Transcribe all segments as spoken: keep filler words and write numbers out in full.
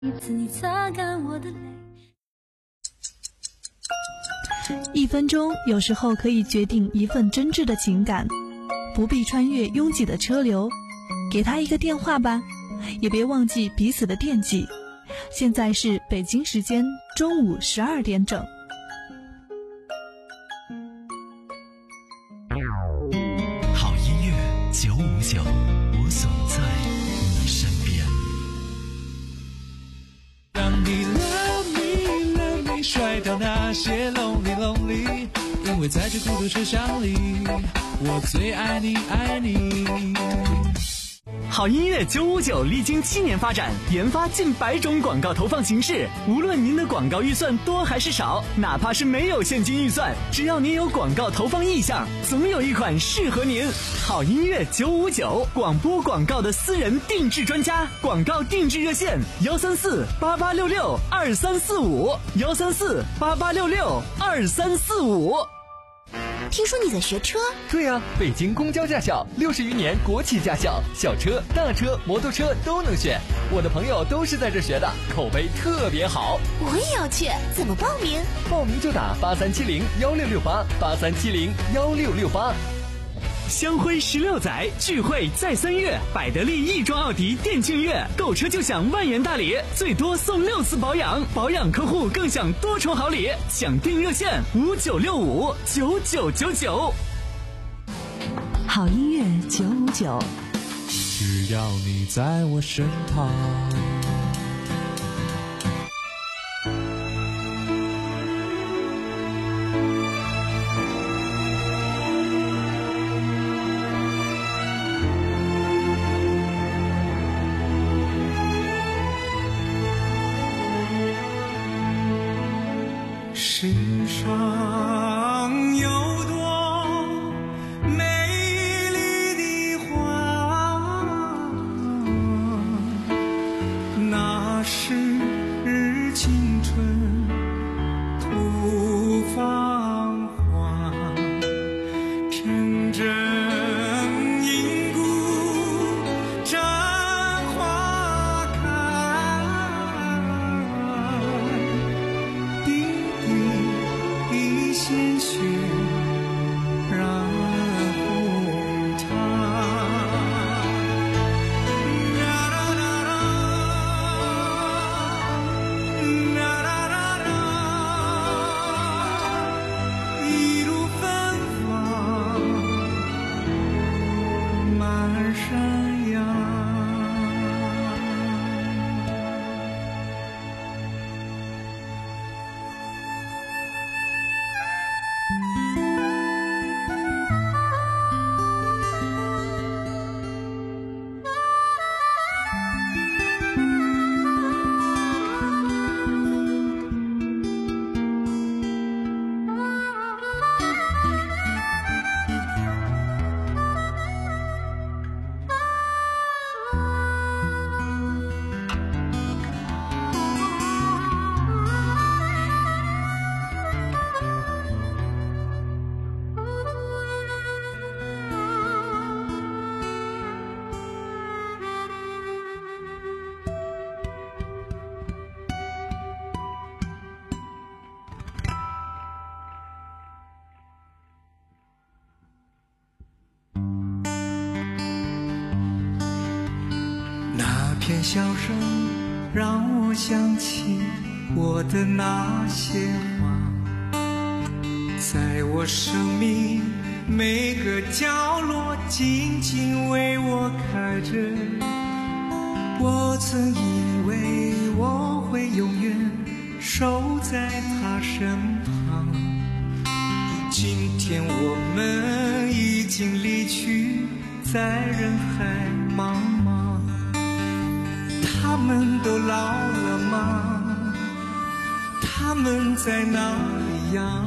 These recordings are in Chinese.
一次你擦干我的泪。 一分钟有时候可以决定一份真挚的情感，不必穿越拥挤的车流，给他一个电话吧，也别忘记彼此的惦记。现在是北京时间中午十二点整。 好音乐九五九，我总在你身边。 让你 love me love me 甩掉那些 lonely lonely， 因为在这孤独车厢里，我最爱你爱你。 好音乐九五九历经七年发展，研发近百种广告投放形式。无论您的广告预算多还是少，哪怕是没有现金预算，只要您有广告投放意向，总有一款适合您。好音乐九五九，广播广告的私人定制专家，广告定制热线幺三四八八六六二三四五幺三四八八六六二三四五。 听说你在学车？ 对啊，北京公交驾校，六十余年国企驾校，小车、大车、摩托车都能选。我的朋友都是在这学的，口碑特别好。 我也要去，怎么报名？ 报名就打八三七零幺六六八八三七零幺六六八。 香辉十六载，聚会在三月，百得利亦庄奥迪店庆月，购车就享万元大礼，最多送六次保养，保养客户更享多重好礼。想订热线五九六五九九九九。 好音乐九五九， 只要你在我身旁。世上有多美丽的花，那是青春吐芳华，真正因故绽花开，滴滴鲜血染红毯。一路芬芳满山羊。那片笑声让我想起我的那些话，在我生命每个角落静静为我开着。我曾以为我会永远守在他身旁，今天我们已经离去，在人海茫茫。他们都老了吗？他们在哪里呀？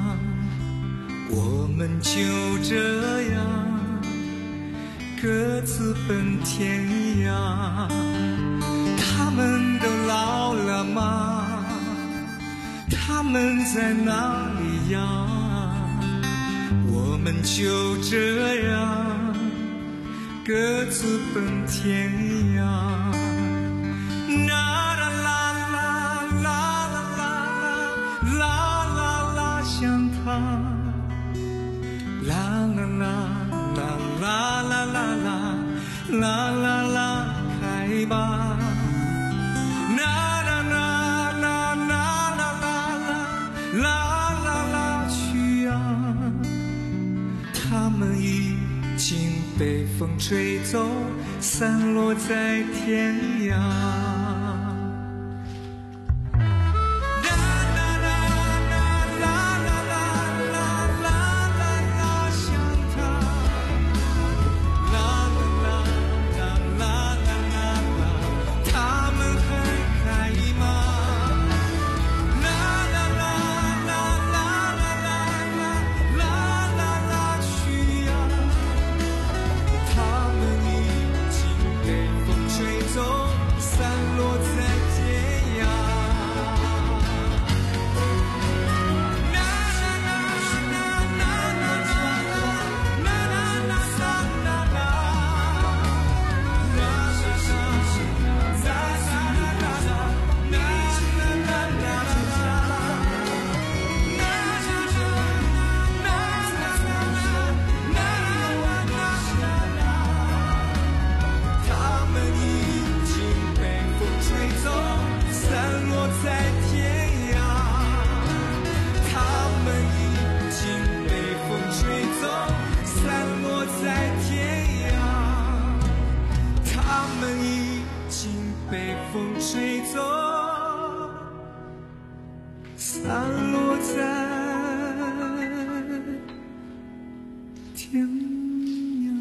我们就这样各自奔天涯。他们都老了吗？他们在哪里呀？我们就这样各自奔天涯。啦啦啦。 风吹走，散落在天涯。散落在天涯。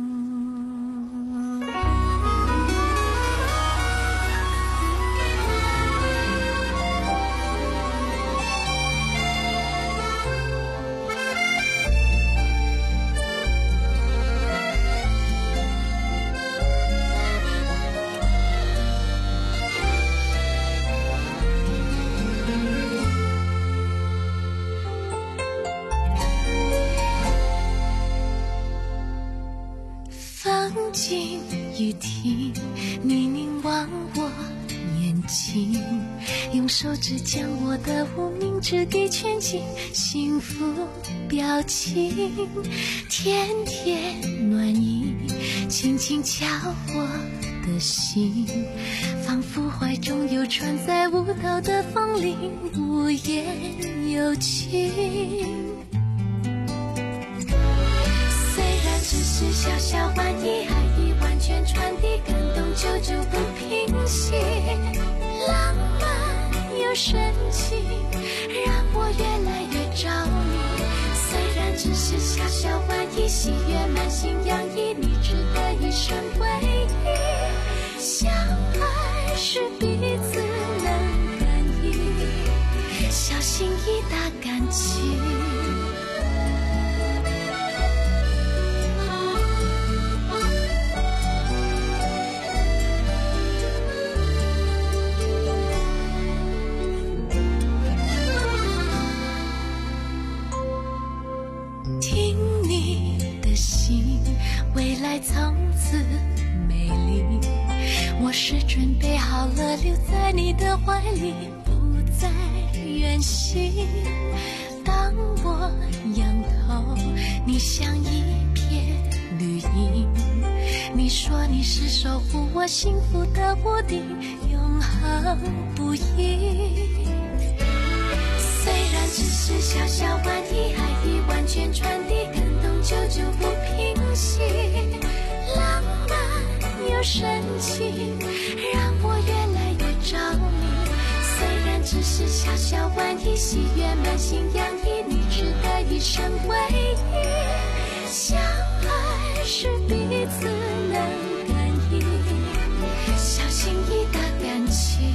风静雨停，你凝望我眼睛，用手指将我的无名指给圈紧，幸福表情，甜甜暖意，轻轻敲我的心，仿佛怀中有船在舞蹈的风铃，无言有情。只是小小玩意，爱意完全传递，感动久久不平息，浪漫又深情，让我越来越着迷。虽然只是小小玩意，喜悦满心洋溢，你值得一生回忆。相爱是彼此能感应，小心翼翼打感情。未来从此美丽，我是准备好了留在你的怀里，不再远行。当我仰头，你像一片绿荫，你说你是守护我幸福的屋顶，永恒不移。虽然只是小小玩意，爱意完全传递，感动久久不平息，浪漫又深情，让我越来越着迷。虽然只是小小玩意，喜悦满心洋溢，你值得一生回忆。相爱是彼此能感应，小心翼翼打感情。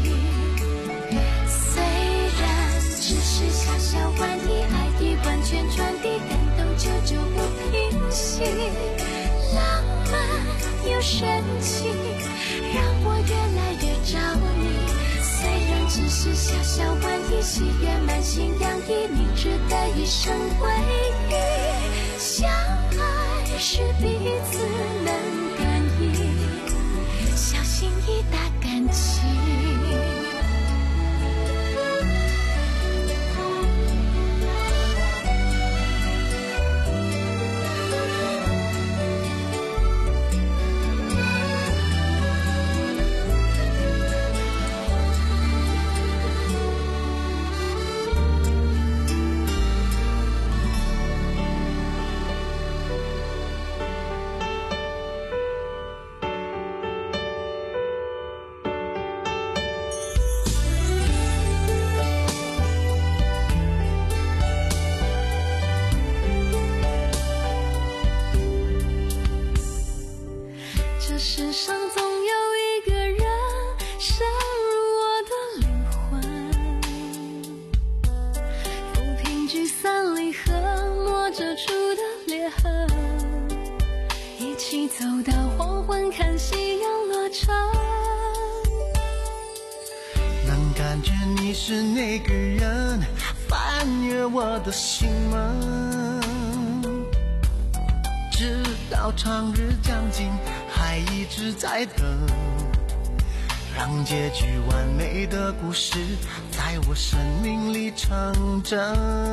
只是小小玩意，爱意完全传递，感动久久不平息，浪漫又深情，让我越来越着迷。虽然只是小小玩意，喜悦满心洋溢，你值得一生回忆。相爱是彼此能感应，小心翼翼打感情。 感觉你是那个人，翻越我的心门，直到长日将近，还一直在等，让结局完美的故事在我生命里成真。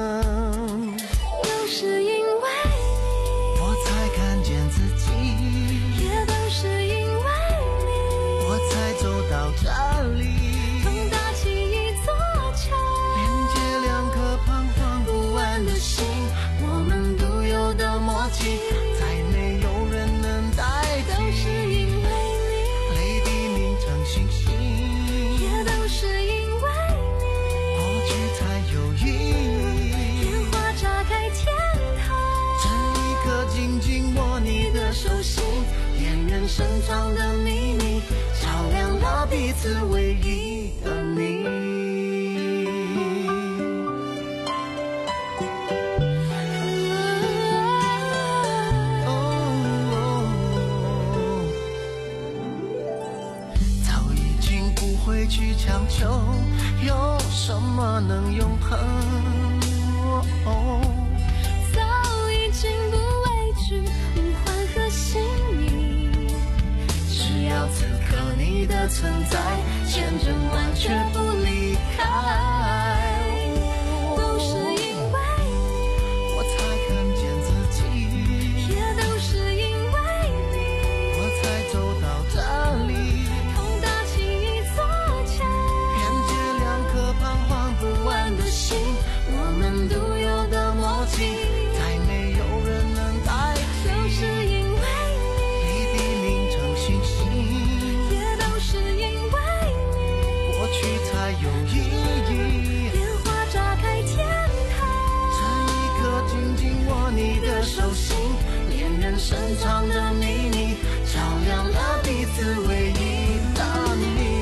都是因为你， 我才看见自己， 也都是因为你， 我才走到这里， 同搭起一座桥， 连接两颗彷徨不安的心，我们独有的默契，再没有人能代替。 都是因为你， 泪滴凝成星星， 也都是因为你， 过去才有意义。 烟花炸开天堂， 这一刻紧紧握你的手心，恋人深藏的秘密，照亮了彼此唯一的你。会去强求，有什么能永恒？哦、 早已经不畏惧无欢和幸运， 只要此刻你的存在，千真万确不离开。 都是因为你， 我才看见自己， 也都是因为你， 我才走到这里。我们独有的默契，再没有人能代替。 都是因为你， 泪滴凝成星星， 也都是因为你， 过去才有意义。 烟花炸开天堂， 这一刻紧紧握你的手心，恋人深藏的秘密，照亮了彼此唯一的你。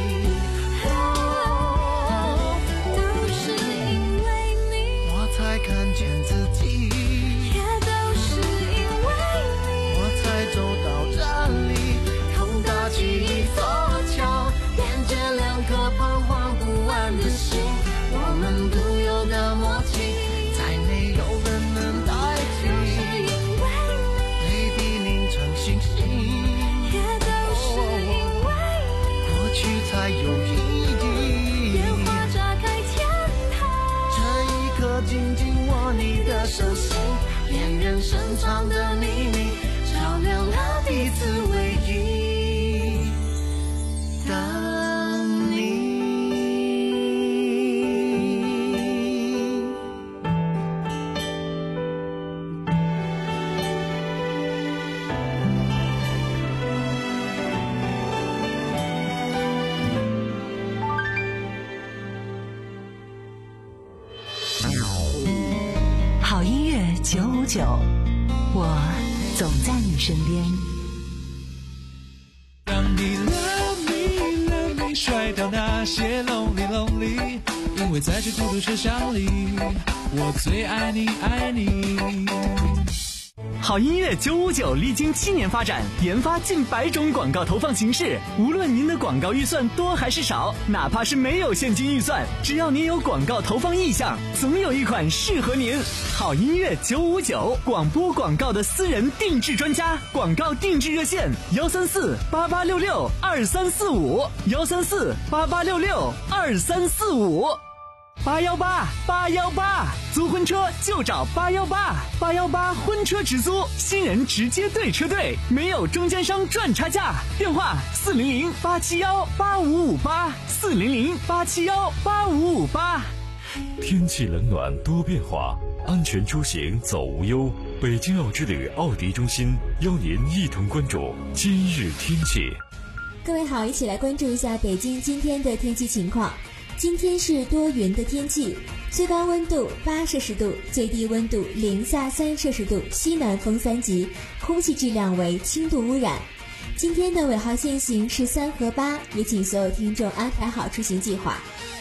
才看见自己， 也都是因为你， 我才走到这里，同搭起一座桥，连接两颗彷徨不安的心，我们独有的默契，再没有人能代替。 都是因为你， 泪滴凝成星星， 也都是因为你， 过去才有意义。 烟花炸开天堂， 这一刻紧紧握你的手心，恋人深藏的秘密，照亮了彼此唯一的你。 好音乐九五九，我总在你身边。 让你 love me love me 甩掉那些 lonely lonely， 因为在这孤独车厢里，我最爱你爱你。 好音乐九五九历经七年发展，研发近百种广告投放形式。无论您的广告预算多还是少，哪怕是没有现金预算，只要您有广告投放意向，总有一款适合您。好音乐九五九，广播广告的私人定制专家，广告定制热线：幺三四八八六六二三四五，幺三四八八六六二三四五。八幺八八幺八，租婚车就找八幺八，八幺八婚车直租，新人直接对车队，没有中间商赚差价。电话四零零八七幺八五五八，四零零八七幺八五五八。 天气冷暖多变化，安全出行走无忧。北京奥之旅奥迪中心邀您一同关注今日天气。 各位好，一起来关注一下北京今天的天气情况。今天是多云的天气，最高温度八摄氏度，最低温度零下三摄氏度，西南风三级，空气质量为轻度污染。今天的尾号限行是三和八，也请所有听众安排好出行计划。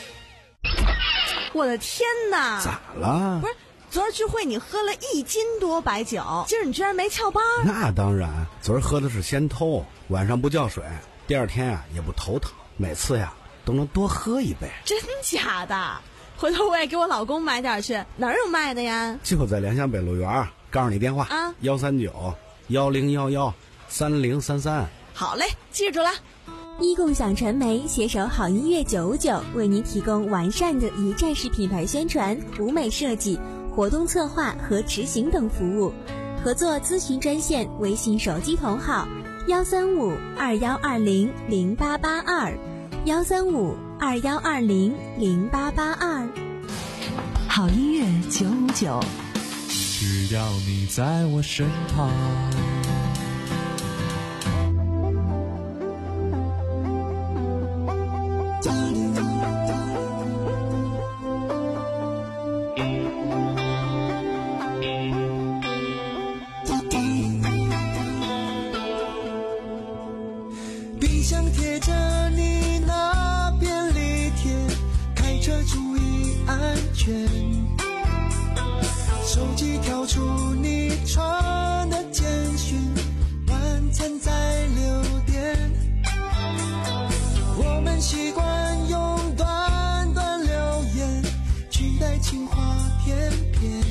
我的天哪！ 咋了？ 不是，昨儿聚会你喝了一斤多白酒，今儿你居然没翘班？ 那当然，昨儿喝的是先偷，晚上不叫水，第二天呀、啊、也不头疼。每次呀都能多喝一杯。 真假的？回头我也给我老公买点去。哪儿有卖的呀？ 就在联想北路园，告诉你电话啊，幺三九幺零幺幺三零三三。 好嘞，记住了。 一共享传媒携手好音乐九五九，为您提供完善的一站式品牌宣传、舞美设计、活动策划和执行等服务。合作咨询专线：微信手机同号幺三五二幺二零零八八二，幺三五二幺二零零八八二。 好音乐九五九， 只要你在我身旁。 冰箱贴着你那便利贴，开车注意安全。手机跳出你传的简讯，晚餐在六点。我们习惯用短短留言取代情话翩翩。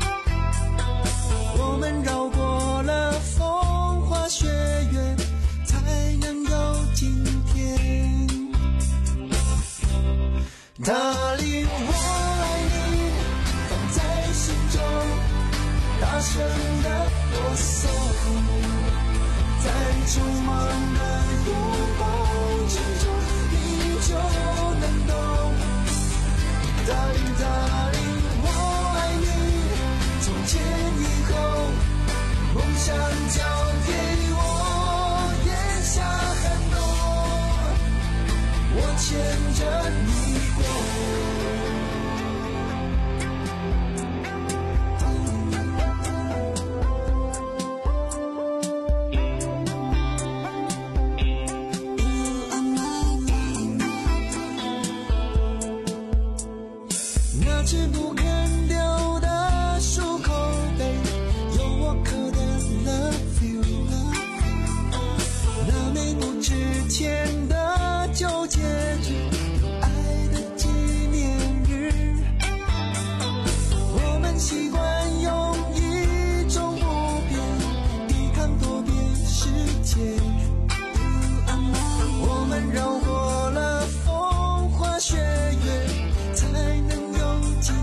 我们绕过了风花雪月，才能有今天。Darling， 我爱你，放在心中，大声的播送，在匆忙的拥抱之中，你就能懂。Darling Darling， 我爱你，从前以后，梦想交给我，咽下寒冬，我牵着你过。那只不肯丢的漱口杯，有我刻的 love you， 那枚不值钱的旧戒指，爱的纪念日。我们习惯用一种不变抵抗多变世界。我们绕过了风花雪月，才能有今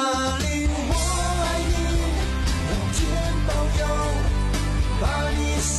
天。Darling， 我爱你，老天保佑，把你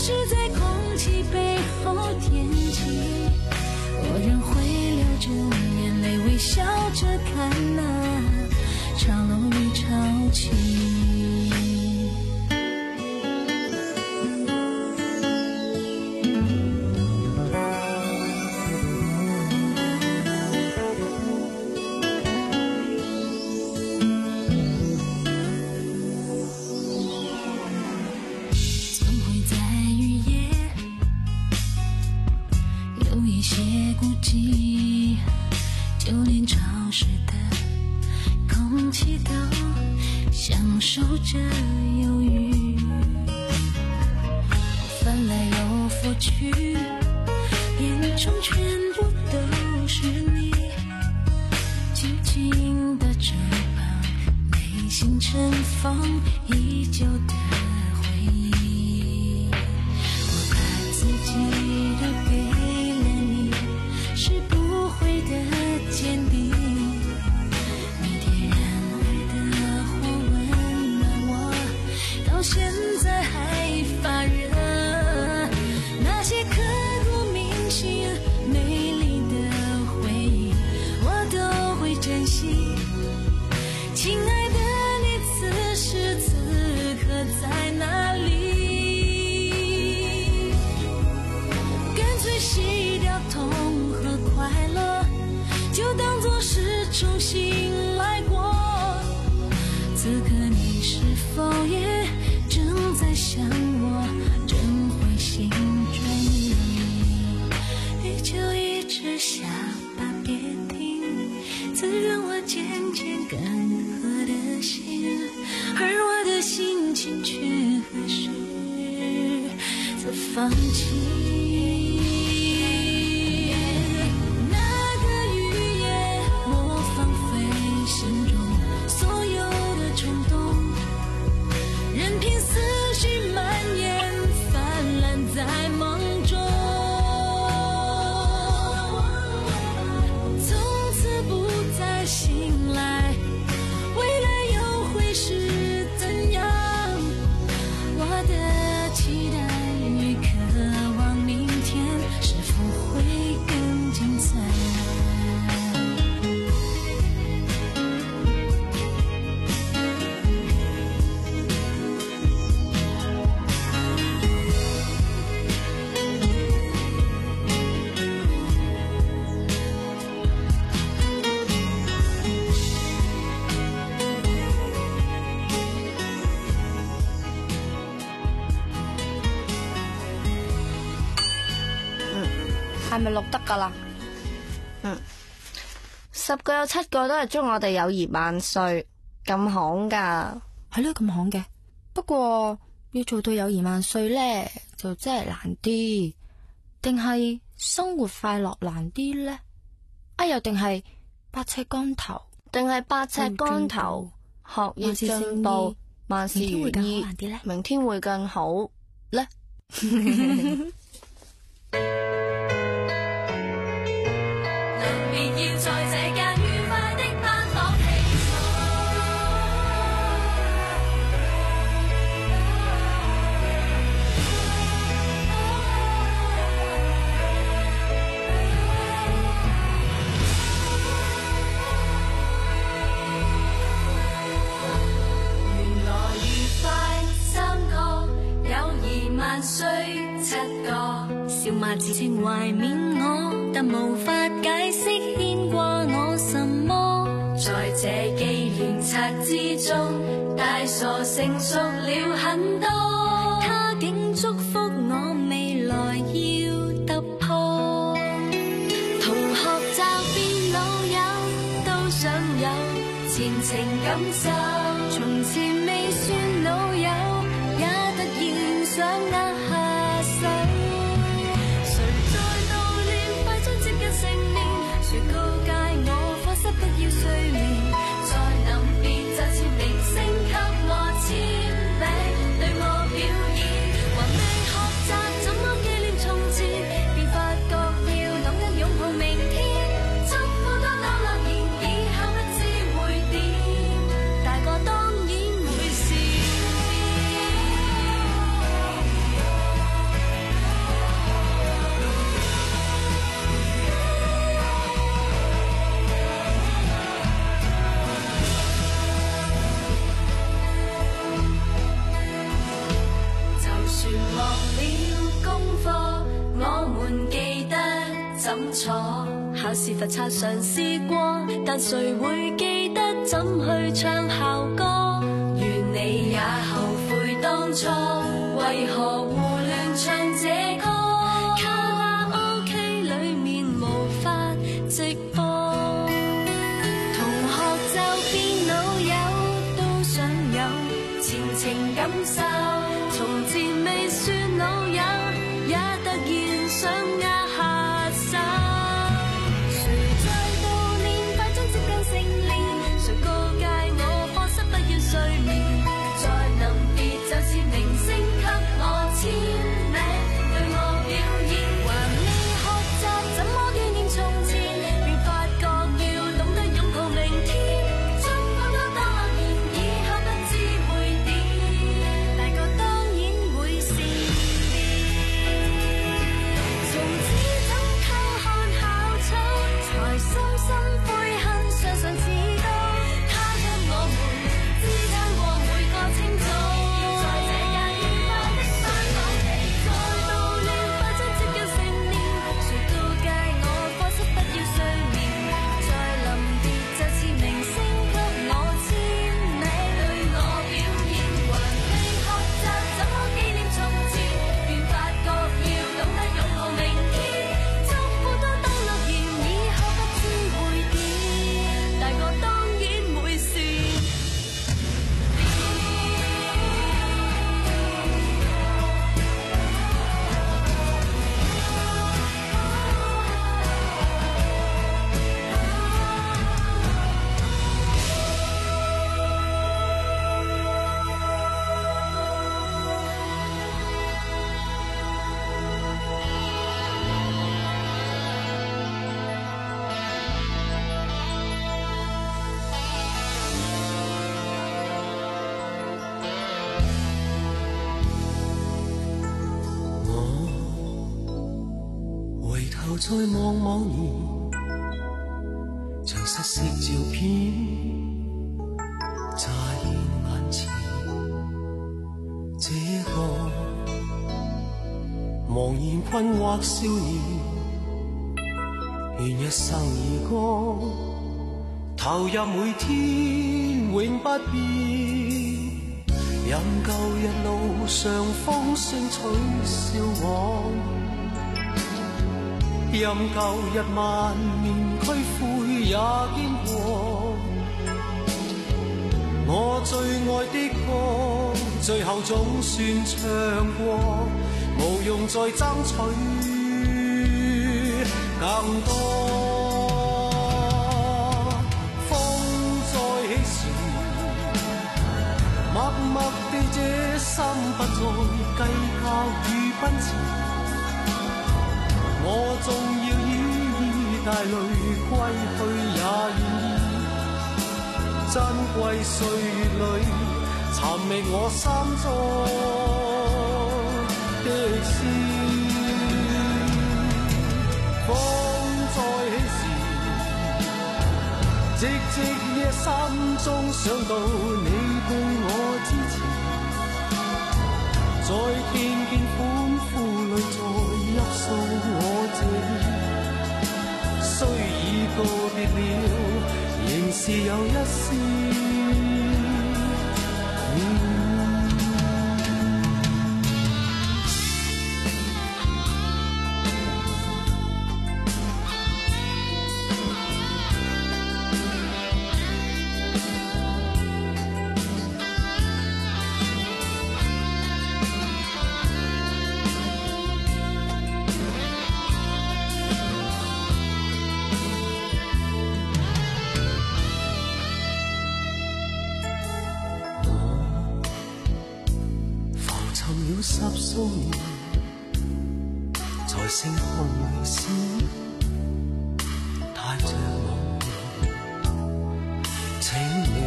是在空气背后惦记，我仍会流着眼泪微笑着看那潮落与潮起。就连潮湿的空气都享受着忧郁，翻来又覆去，眼中全部都是你紧紧的翅膀，内心盛放已久的回忆。我把自己都给了你，是不会的坚定，你点燃爱的火，温暖我，到现在还发热。那些刻骨铭心、美丽的回忆，我都会珍惜。亲爱的你，此时此刻在哪里？干脆洗掉痛和快乐，就当作是重新来过。此刻你是否也正在想我，正会心转意？雨就一直下吧，别停，滋润我渐渐干涸的心，而我的心情却何时才放弃？ 係咪錄得噶啦？嗯，十個有七個都係祝我哋友誼萬歲，咁行噶？ 係咯，咁行嘅。不過要做到友誼萬歲咧，就真係難啲。定係生活快樂難啲咧？啊，又定係百尺竿頭？ 定係百尺竿頭？學業進步，萬事如意，明天會更好咧。 笑罵自稱懷緬我，但無法解釋牽掛我什麼。在這紀念冊之中，大傻成熟了很多。他竟祝福我未來要突破，同學驟變老友，都想有前程感受。從前未算老友，也突然想握下手。不要睡眠，在臨別就簽名聲給我簽名，對我怎坐？考試罰冊嘗試過，但誰會記得怎去唱校歌？願你也後悔當初，為何胡亂唱這歌？卡拉 OK 裏面無法直播，同學就變老友，都想有前情感受，從前未算老友，也突然想握下手。誰在悼念快將接近成年？誰告誡我課室不要睡眠？在臨別就似明星給我簽名，對我表演。還未學習怎麼紀念從前，便發覺要懂得擁抱明天。祝福都當樂園，以後不知會點，大個當然會善變。從此怎偷看校草，才深深悔恨常常遲到。他給我們支撐過每個清早，要在這間愉快的山崗地，再到了快將接近成年，誰告誡我課室不要睡眠？在臨別就似明星給我簽名，對我表演。還未學習怎麼紀念從前，便發覺要懂得擁抱明天。祝福都當樂園，以後不知會點，大個當然會善變。 回頭再望某年，像失色照片乍現眼前。這個茫然困惑少年，願一生以歌投入每天永不變。任舊日路上風聲取笑我，任舊日萬念俱灰也經過，我最愛的歌最後總算唱過，無用再爭取更多。風再起時，默默地這心不再計較與奔馳，我縱要依依帶淚歸去也願意。珍貴歲月裏尋覓我心中的詩。風再起時，寂寂夜心中想到你對我支持，在聽見歡呼裏再泣訴我這雖已告別了，仍是有一絲念。十數年，在星空裏閃，帶着夢，請你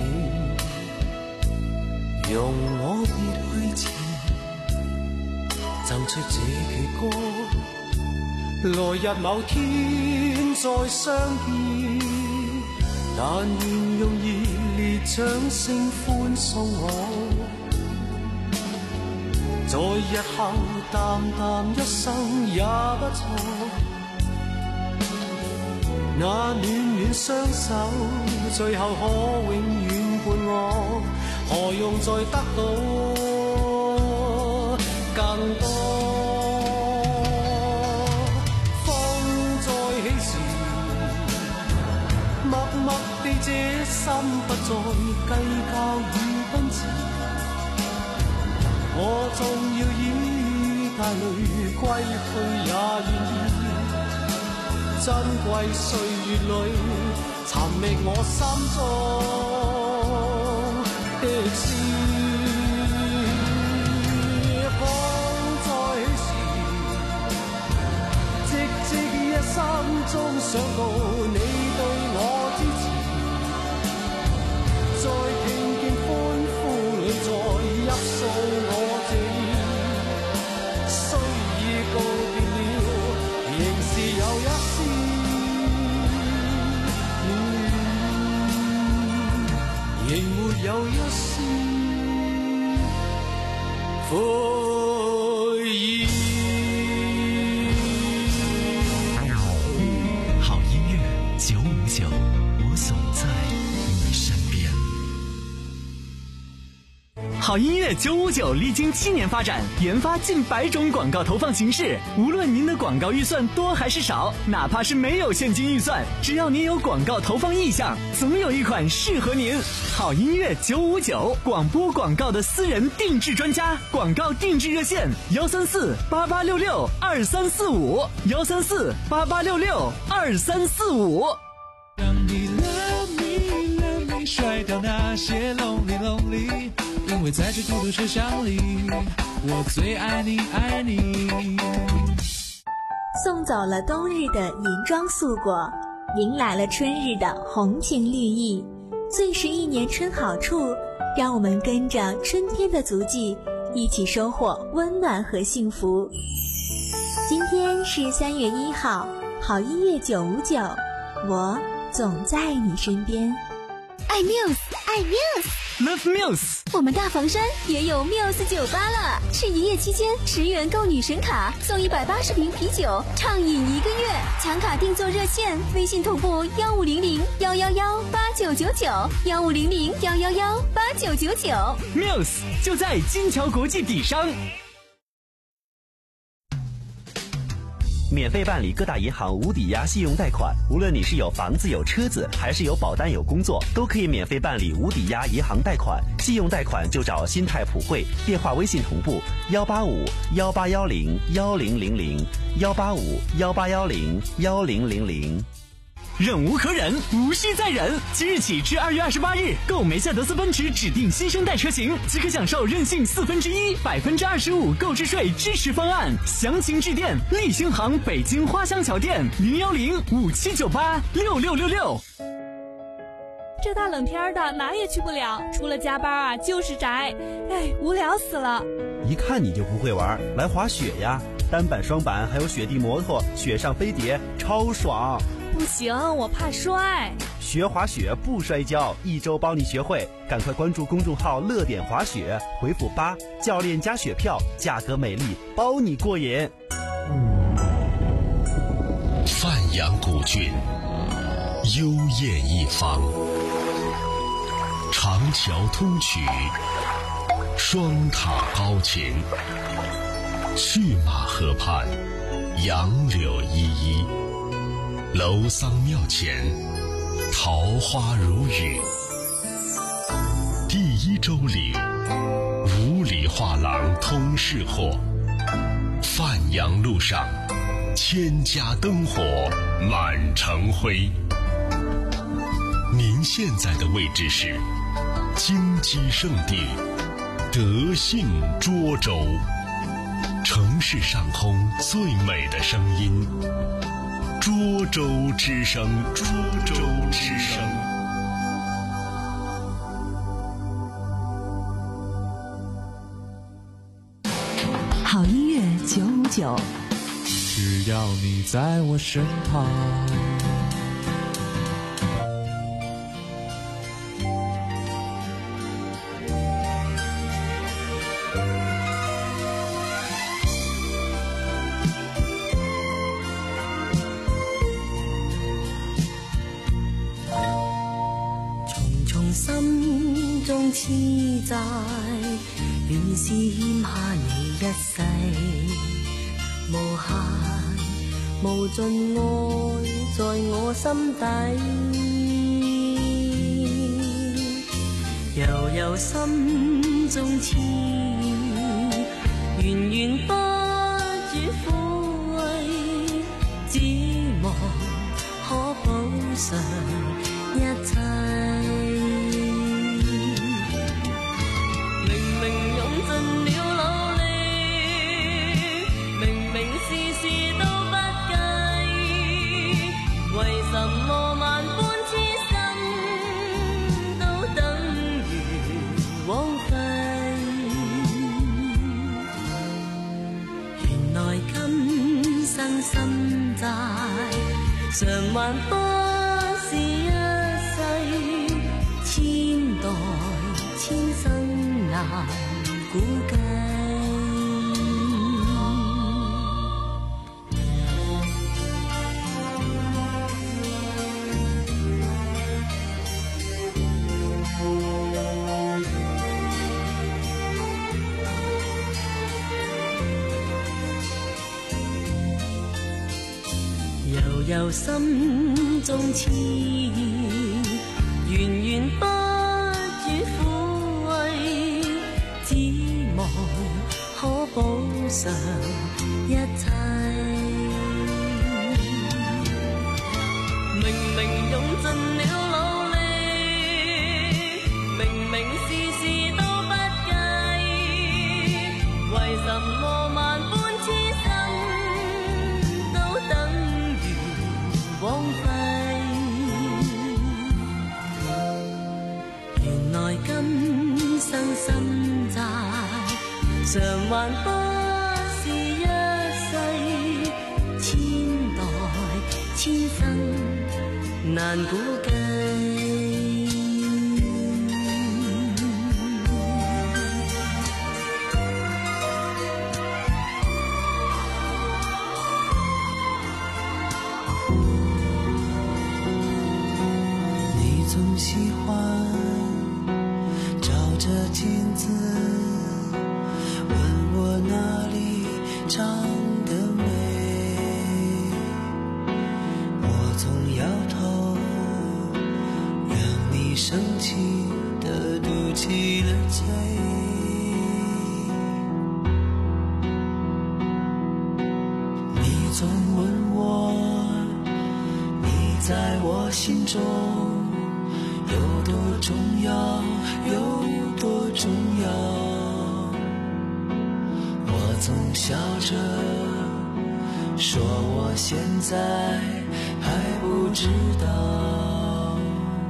容我別去前，贈出這闕歌，來日某天再相見，但願用熱烈掌聲歡送我。在日後淡淡一生也不錯， 那暖暖雙手，最後可永遠伴我，何用再得到更多？風再起時，默默地這心不再計較與奔馳，我縱要以帶淚歸去也願意。珍貴歲月裏，尋覓我心中的詩。風再起時，寂寂一生中想到你對我支持，再聽見歡呼裏再泣訴我謝意，雖已告別了，仍是有一絲。仍沒有一絲悔意。 好音樂九五九，我總在你身邊。 好音樂九五九歷經七年發展，研發近百種廣告投放形式。無論您的廣告預算多還是少，哪怕是沒有現金預算，只要您有廣告投放意向，總有一款適合您。好音樂九五九，廣播廣告的私人定制專家，廣告定制熱線幺三四八八六六二三四五幺三四八八六六二三四五。 让你 love me love me 甩掉那些 lonely lonely， 因为在这孤独车厢里，我最爱你爱你。 送走了冬日的银装素裹，迎来了春日的红情绿意。最是一年春好处，让我们跟着春天的足迹，一起收获温暖和幸福。今天是三月一号，好音乐九五九，我总在你身边。 爱 Muse， 爱 Muse，Love Muse。 我们大房山也有 Muse 酒吧了，是营业期间十元购女神卡送一百八十瓶啤酒，畅饮一个月。抢卡订座热线：微信同步幺五零零幺幺幺八九九九幺五零零幺幺幺八九九九。 Muse 就在金桥国际底商。 免费办理各大银行无抵押信用贷款，无论你是有房子有车子，还是有保单有工作，都可以免费办理无抵押银行贷款。信用贷款就找新泰普惠，电话微信同步幺八五幺八幺零幺零零零幺八五幺八幺零幺零零零。 忍无可忍，无需再忍。即日起至二月二十八日，购梅赛德斯奔驰指定新生代车型，即可享受任性四分之一、百分之二十五购置税支持方案。详情致电立星行北京花乡桥店零幺零五七九八六六六六。 这大冷天的哪也去不了，除了加班啊就是宅，哎，无聊死了。 一看你就不会玩，来滑雪呀！单板、双板还有雪地摩托，雪上飞碟，超爽。 不行，我怕摔。 学滑雪不摔跤，一周帮你学会。赶快关注公众号乐点滑雪，回复八，教练加雪票，价格美丽，包你过瘾。 范阳古郡，幽艳一方，长桥通衢，双塔高擎，去马河畔，杨柳依依。楼桑庙前，桃花如雨。第一洲岭，五里画廊通市货。范阳路上，千家灯火满城辉。您现在的位置是金鸡圣地德信涿州，城市上空最美的声音。涿州之声，涿州之声。 好音乐九五九， 只要你在我身旁。 中痴债，原是欠下你一世，无限无尽爱在我心底，悠悠心中痴意，源源不住撫慰，只望可补偿一切。明明用盡了努力，明明事事都不計，為什麼萬般痴心都等於枉費？原來今生心債償還不是一世，千代千生難估計。悠悠心中痴意，源源不住撫慰，只望可補償一切。明明用盡了努力，明明事事都不計，為什麼萬般痴心都等於枉費？原來今生心債償還不是一世，千代千生難估計。 总喜欢照着镜子问我哪里长得美，我总摇头让你生气的嘟起了嘴。你总问我你在我心中有多重要，有多重要？我总笑着说我现在还不知道。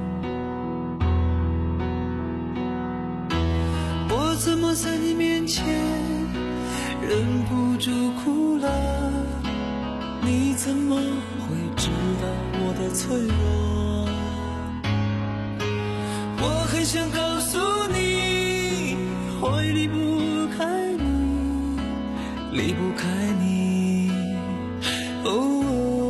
我怎么在你面前忍不住哭了？你怎么会知道我的脆弱？我很想告诉你，会离不开你，离不开你。哦，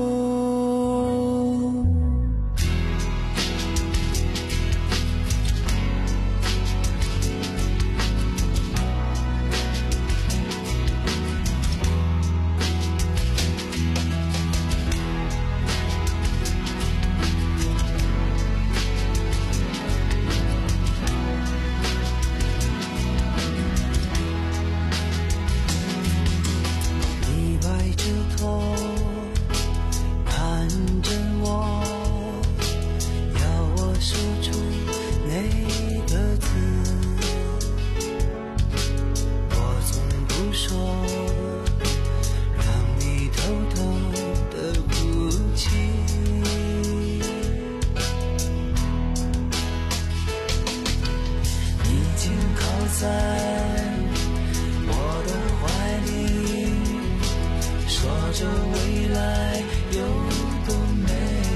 在我的怀里，说着未来有多美，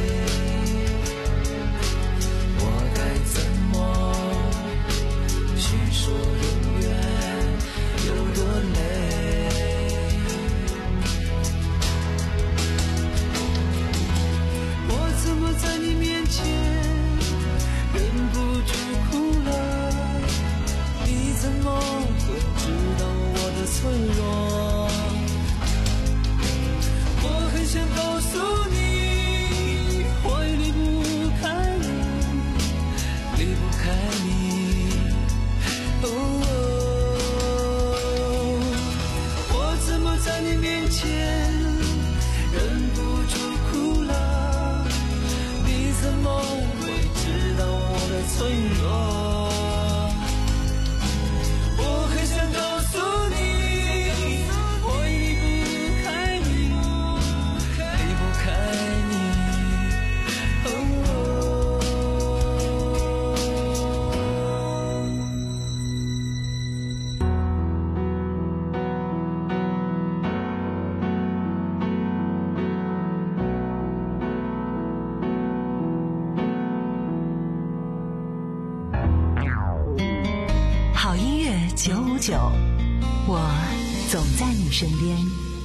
我该怎么去说永远有多累？我怎么在你面前忍不住哭了？ 见，忍不住哭了。你怎么会知道我的脆弱？我很想告诉你，我离不开你，离不开你。 好音乐九五九，我总在你身边。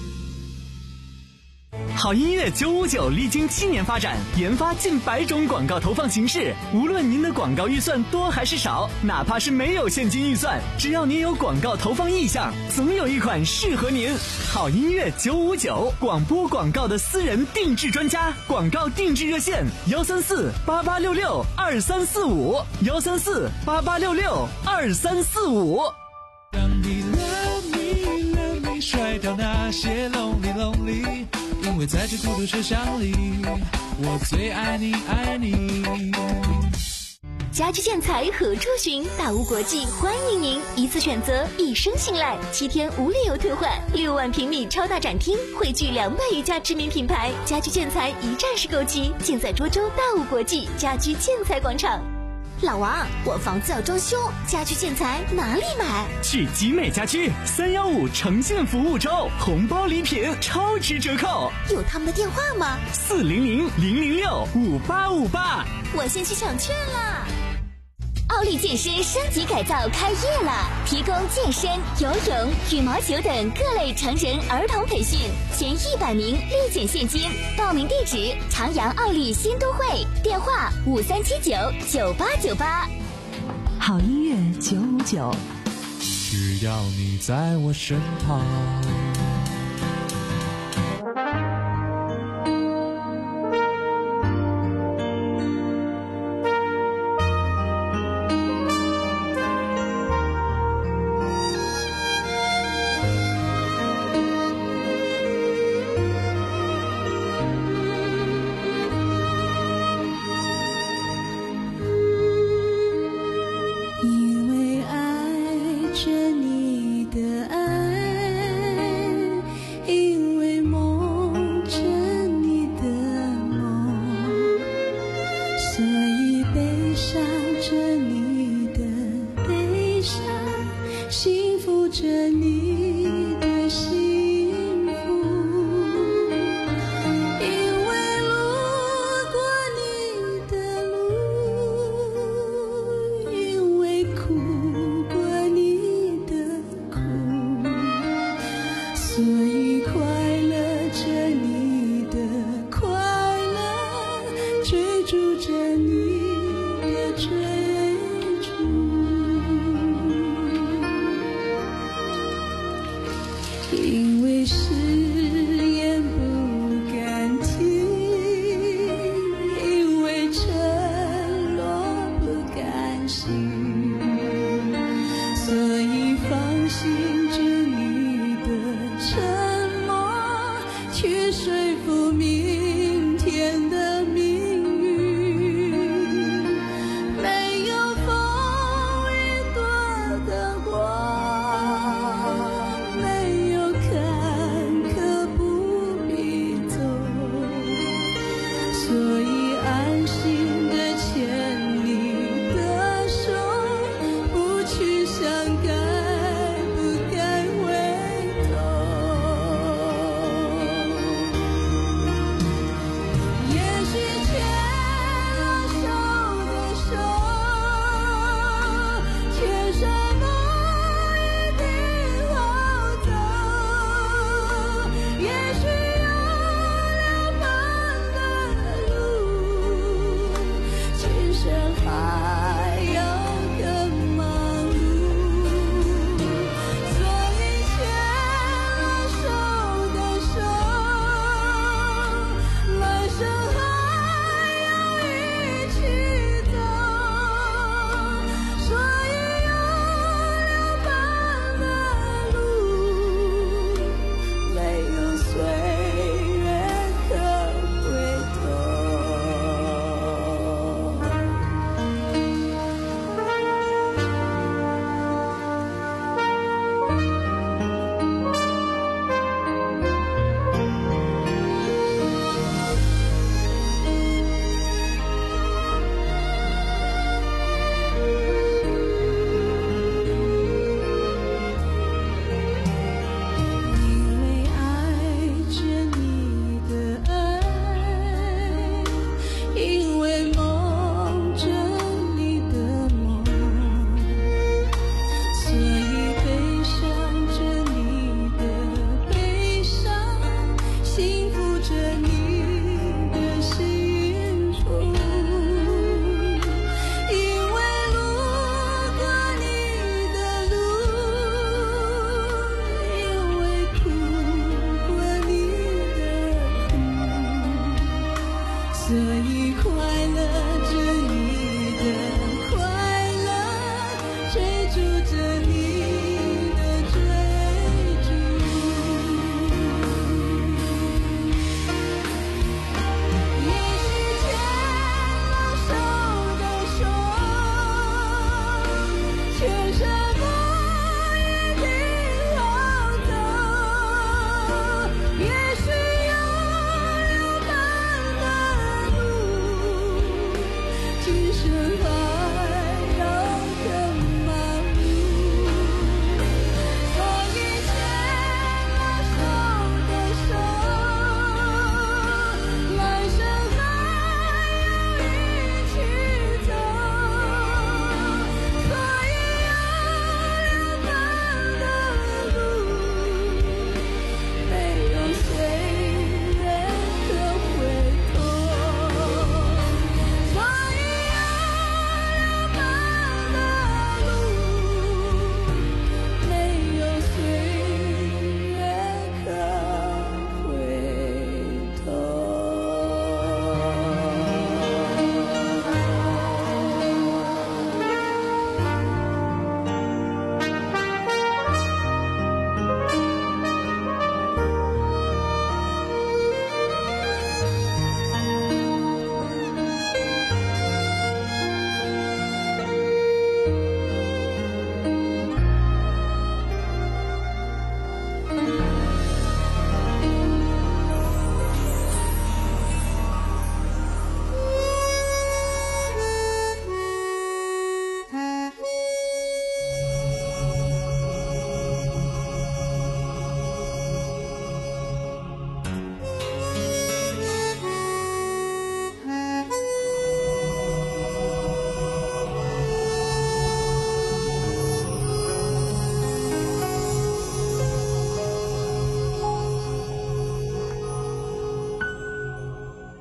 好音乐九五九历经七年发展，研发近百种广告投放形式。无论您的广告预算多还是少，哪怕是没有现金预算，只要您有广告投放意向，总有一款适合您。好音乐九五九，广播广告的私人定制专家，广告定制热线：幺三四八八六六二三四五，幺三四八八六六二三四五。 当你 love me love me 甩掉那些 lonely lonely， 因为在这孤独车厢里，我最爱你爱你。 家居建材何处寻？大屋国际欢迎您，一次选择，一生信赖，七天无理由退换，六万平米超大展厅，汇聚两百余家知名品牌，家居建材一站式购齐，尽在涿州大屋国际家居建材广场。老王，我房子要装修，家居建材哪里买？ 去集美家居，三幺五诚信服务周，红包礼品超值折扣。 有他们的电话吗？ 四零零零零六五八五八。 我先去抢券了。奥利健身升级改造开业了，提供健身、游泳、羽毛球等各类成人儿童培训，前一百名立减现金。报名地址：长阳奥利新都会，电话五三七九九八九八。 好音乐九五九， 只要你在我身旁。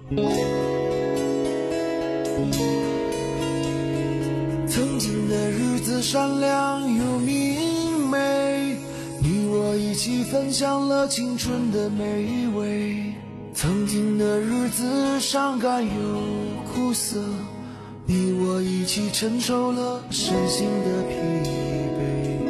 曾经的日子闪亮又明媚，你我一起分享了青春的美味。曾经的日子伤感又苦涩，你我一起承受了身心的疲惫。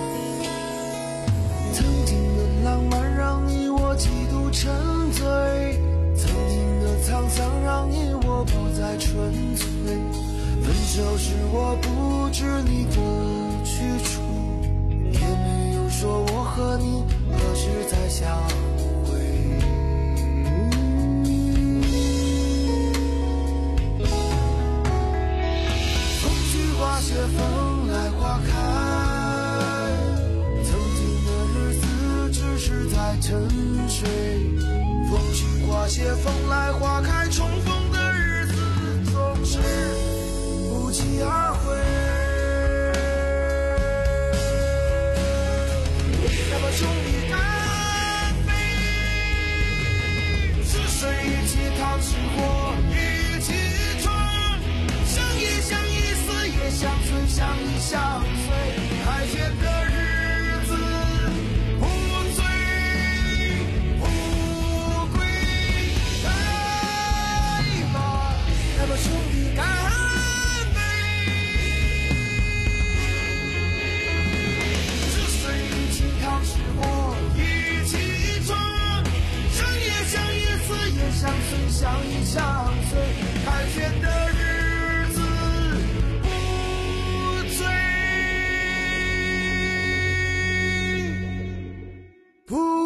曾经的浪漫让你我几度沉醉，曾经的沧桑让你我不再纯粹。分手时我不知你的去处，也没有说我和你何时再相会。风去花谢，风来花开，曾经的日子只是在沉睡。风去花谢，风来花开，重逢的日子总是不期而会。那么兄弟干杯，是谁一起扛起火，一起闯，生也相依，死也相随，相依相随。开学的日子不醉不归，来吧，那么兄弟干杯。相随相依相随，开学的日子不醉不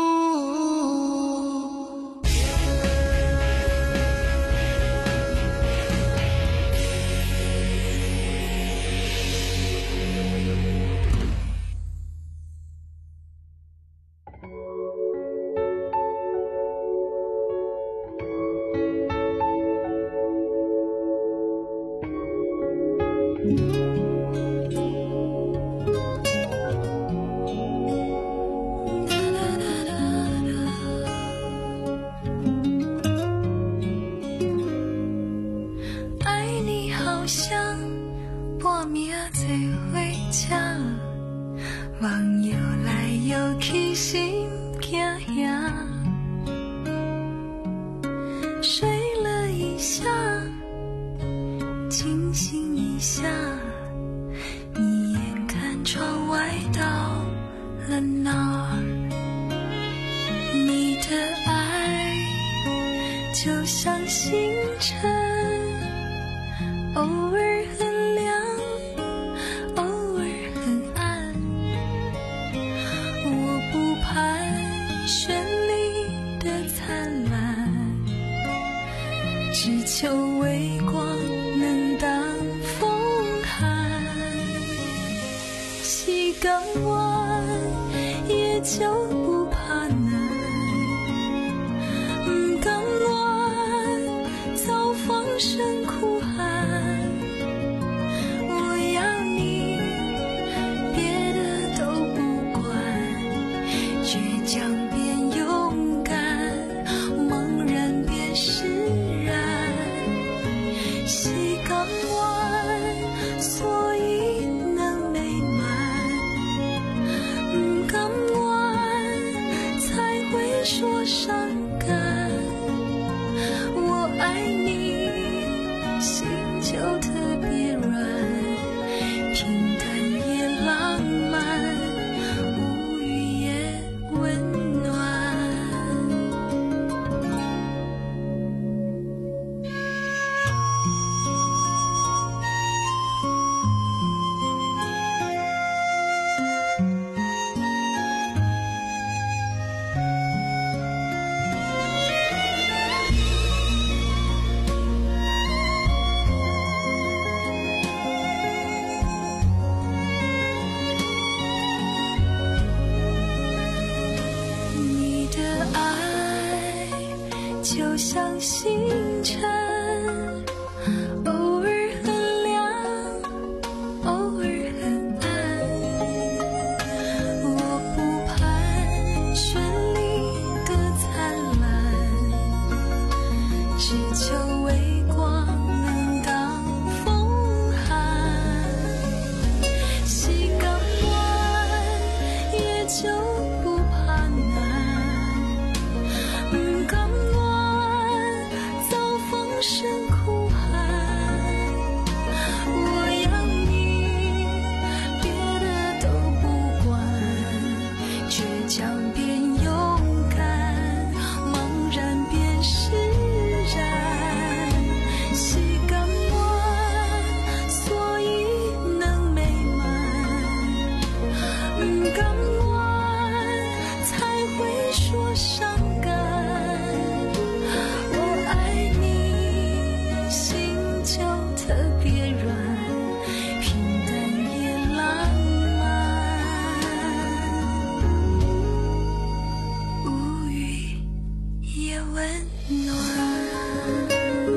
就像星辰，偶尔很亮，偶尔很暗。我不盼绚丽的灿烂，只求微光能当风寒。西港湾也就不怕难，港湾早放声哭喊。我要你别的都不管，倔强变勇敢，茫然变释然。西港湾所以能美满，港湾才会说伤感。我爱你，心就特别软，平淡也浪漫，无语也温暖。你的爱就像星辰，偶尔很亮，偶尔很暗。我不盼绚丽的灿烂， 温暖。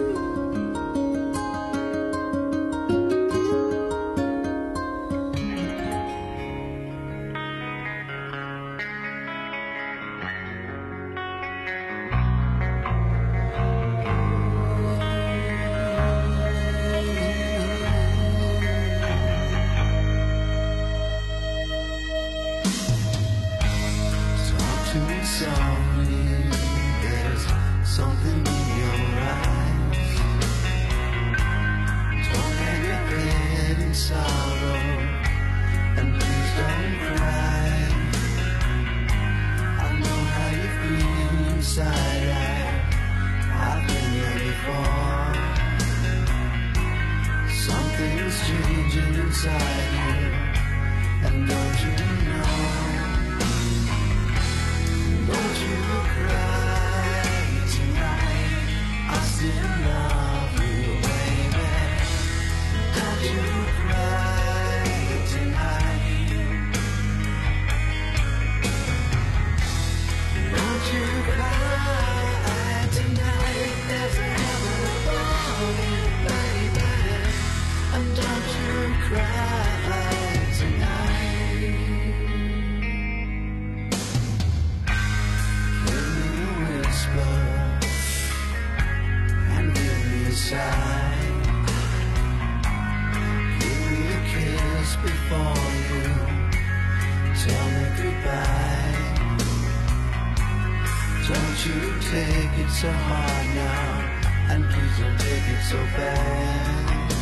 Don't you take it so hard now, and please don't take it so bad.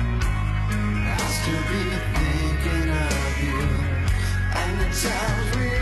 I'll still be thinking of you, and the times we